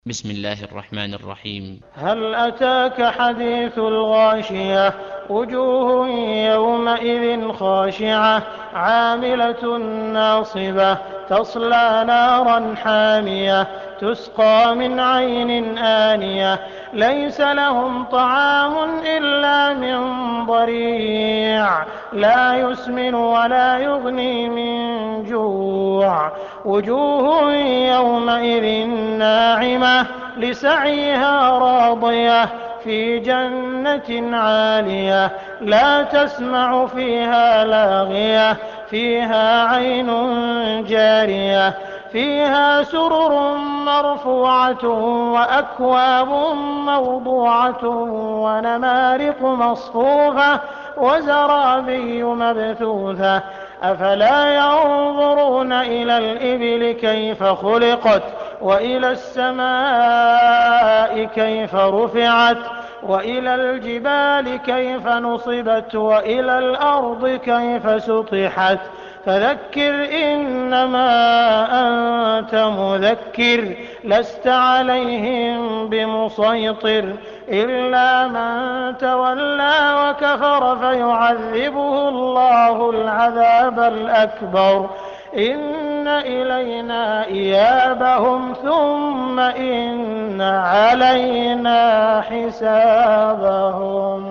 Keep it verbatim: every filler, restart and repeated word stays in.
بسم الله الرحمن الرحيم. هل أتاك حديث الغاشية وجوه يومئذ خاشعة عاملة ناصبة تصلى نارا حامية تسقى من عين آنية ليس لهم طعام إلا من ضريع لا يسمن ولا يغني من جوع وجوه يومئذ ناعمة لسعيها راضية في جنة عالية لا تسمع فيها لاغية فيها عين جارية فيها سرر مرفوعة وأكواب موضوعة ونمارق مصفوفة وزرابي مبثوثة أفلا ينظرون إلى الإبل كيف خلقت وإلى السماء كيف رفعت وإلى الجبال كيف نصبت وإلى الأرض كيف سطحت فذكر إنما أنت مذكر لست عليهم بمسيطر إلا من تولى وكفر فيعذبه الله العذاب الأكبر إن إلينا إيابهم ثم إن علينا حسابهم.